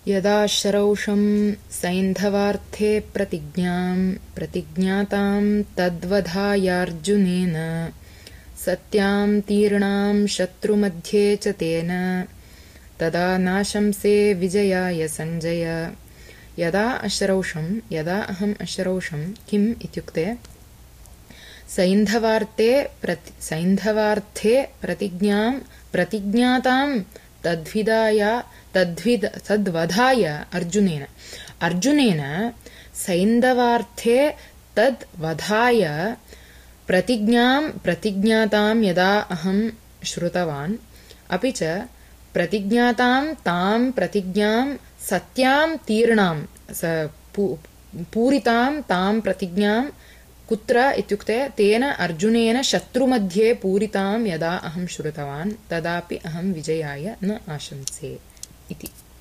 यदा शरौषं सैन्धवार्थे प्रतिज्ञातां तद्वधायार्जुनेन सत्यां तीर्णां शत्रुमध्ये च तेन तदा नाशंसे विजयाय सञ्जय। यदा अहम् अशरौषं किम् इत्युक्ते सैन्धवार्थे प्रतिज्ञातां तद्वधाय अर्जुनेन सैन्धवार्थे तद्वधाय प्रतिज्ञातां यदा अहं श्रुतवान् अपि च तां प्रतिज्ञां सत्यां तीर्णां पूरितां तां प्रतिज्ञां कुत्र इत्युक्ते तेन अर्जुनेन शत्रुमध्ये पूरितां यदा अहं श्रुतवान् तदापि अहं विजयाय न आशंसे इति।